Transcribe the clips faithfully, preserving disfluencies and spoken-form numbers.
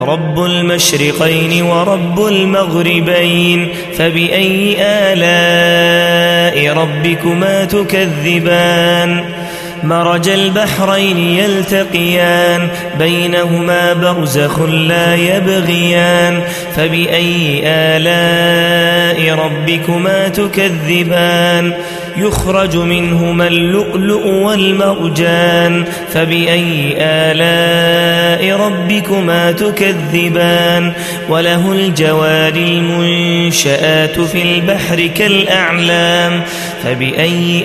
رب المشرقين ورب المغربين فبأي آلاء ربكما تكذبان مرج البحرين يلتقيان بينهما برزخ لا يبغيان فبأي آلاء ربكما تكذبان يخرج منهما اللؤلؤ والمرجان فبأي آلاء ربكما تكذبان وله الجوار المنشآت في البحر كالأعلام فبأي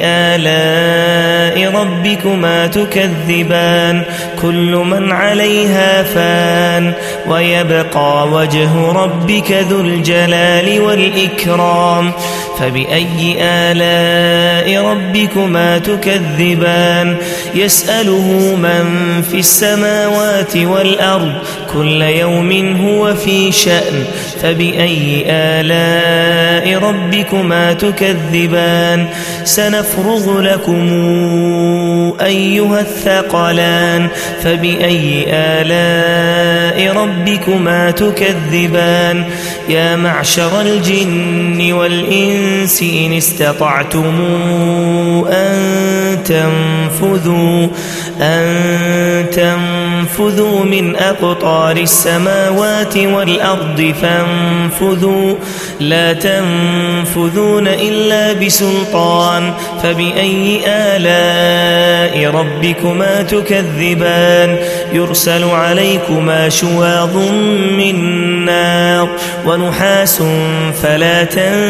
آلاء ربكما تكذبان كل من عليها فان ويبقى وجه ربك ذو الجلال والإكرام فبأي آلاء ربكما تكذبان يسأله من في السماوات والأرض كل يوم هو في شأن فبأي آلاء ربكما تكذبان سنفرغ لكم أيها الثقلان فبأي آلاء ربكما تكذبان يا معشر الجن والإنس إن استطعتم أن تنفذوا أن تنفذوا من أقطار السماوات والأرض فانفذوا لا تنفذون إلا بسلطان فبأي آلاء ربكما تكذبان يرسل عليكما شواظ من نار ونحاس فلا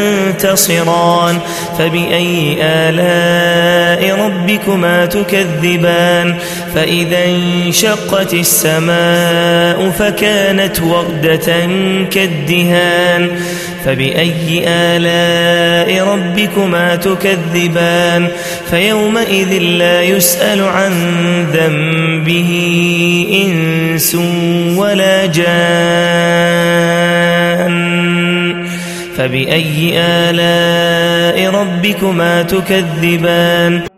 تنتصران فبأي آلاء ربكما تكذبان فإذا انشقت السماء فكانت وردة كالدهان فبأي آلاء ربكما تكذبان فيومئذ لا يسأل عن ذنبه إنس ولا جان فبأي آلاء ربكما تكذبان